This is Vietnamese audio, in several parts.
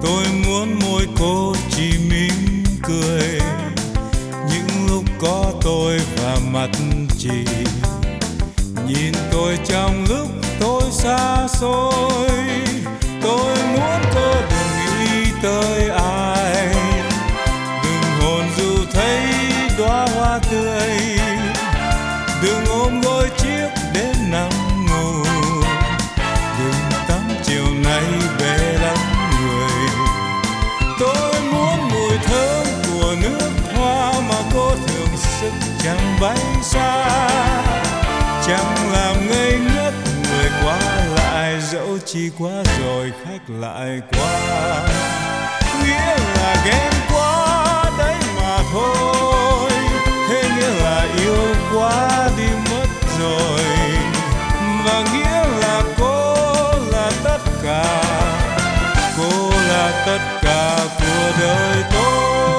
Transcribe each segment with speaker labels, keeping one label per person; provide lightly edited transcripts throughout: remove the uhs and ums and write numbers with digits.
Speaker 1: Tôi muốn môi cô chỉ mỉm cười những lúc có tôi và mặt chị. Nhìn tôi trong lúc tôi xa xôi, tôi muốn cô đừng nghĩ tới ai, đừng hồn dù thấy đóa hoa tươi, đừng ôm gối chiếc đến nằm ngủ, đừng tắm chiều nay bể lắm người. Tôi muốn mùi thơm của nước hoa mà cô thường sức chẳng bay xa, chẳng làm ngây ngất người qua lại, dẫu chi quá rồi khách lại qua. Nghĩa là ghen quá đấy mà thôi, thế nghĩa là yêu quá đi mất rồi. Và nghĩa là cô là tất cả, cô là tất cả của đời tôi.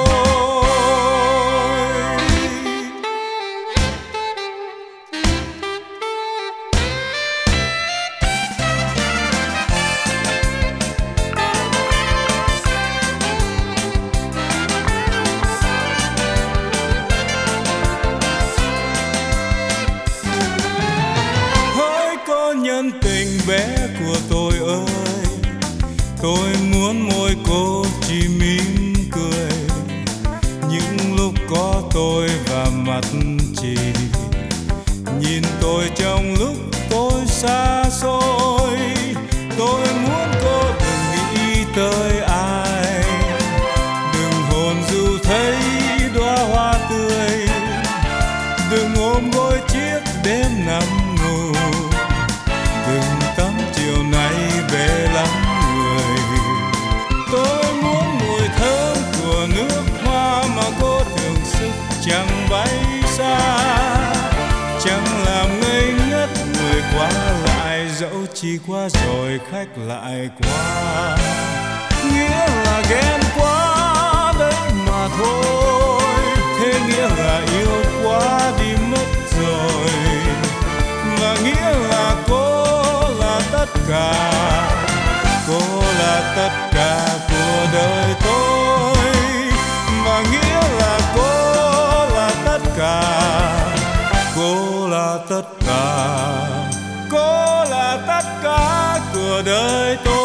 Speaker 1: Nhân tình bé của tôi ơi, tôi muốn môi cô chỉ mỉm cười những lúc có tôi và mặt chị. Nhìn tôi trong lúc tôi xa xôi, tôi muốn cô đừng nghĩ tới ai, đừng hồn dù thấy đóa hoa tươi, đừng ôm gối chiếc đêm nằm ngủ, đừng tắm chiều nay bể lắm người. Tôi muốn mùi thơm của nước hoa mà cô thường sức chẳng bay xa, chẳng làm ngây ngất người qua lại, dẫu chi qua rồi khách lại qua. Nghĩa là ghen quá đấy mà thôi, thế nghĩa là yêu quá đi mất rồi. Và nghĩa là cô là tất cả, cô là tất cả của đời tôi. Và nghĩa là cô là tất cả, cô là tất cả, cô là tất cả của đời tôi.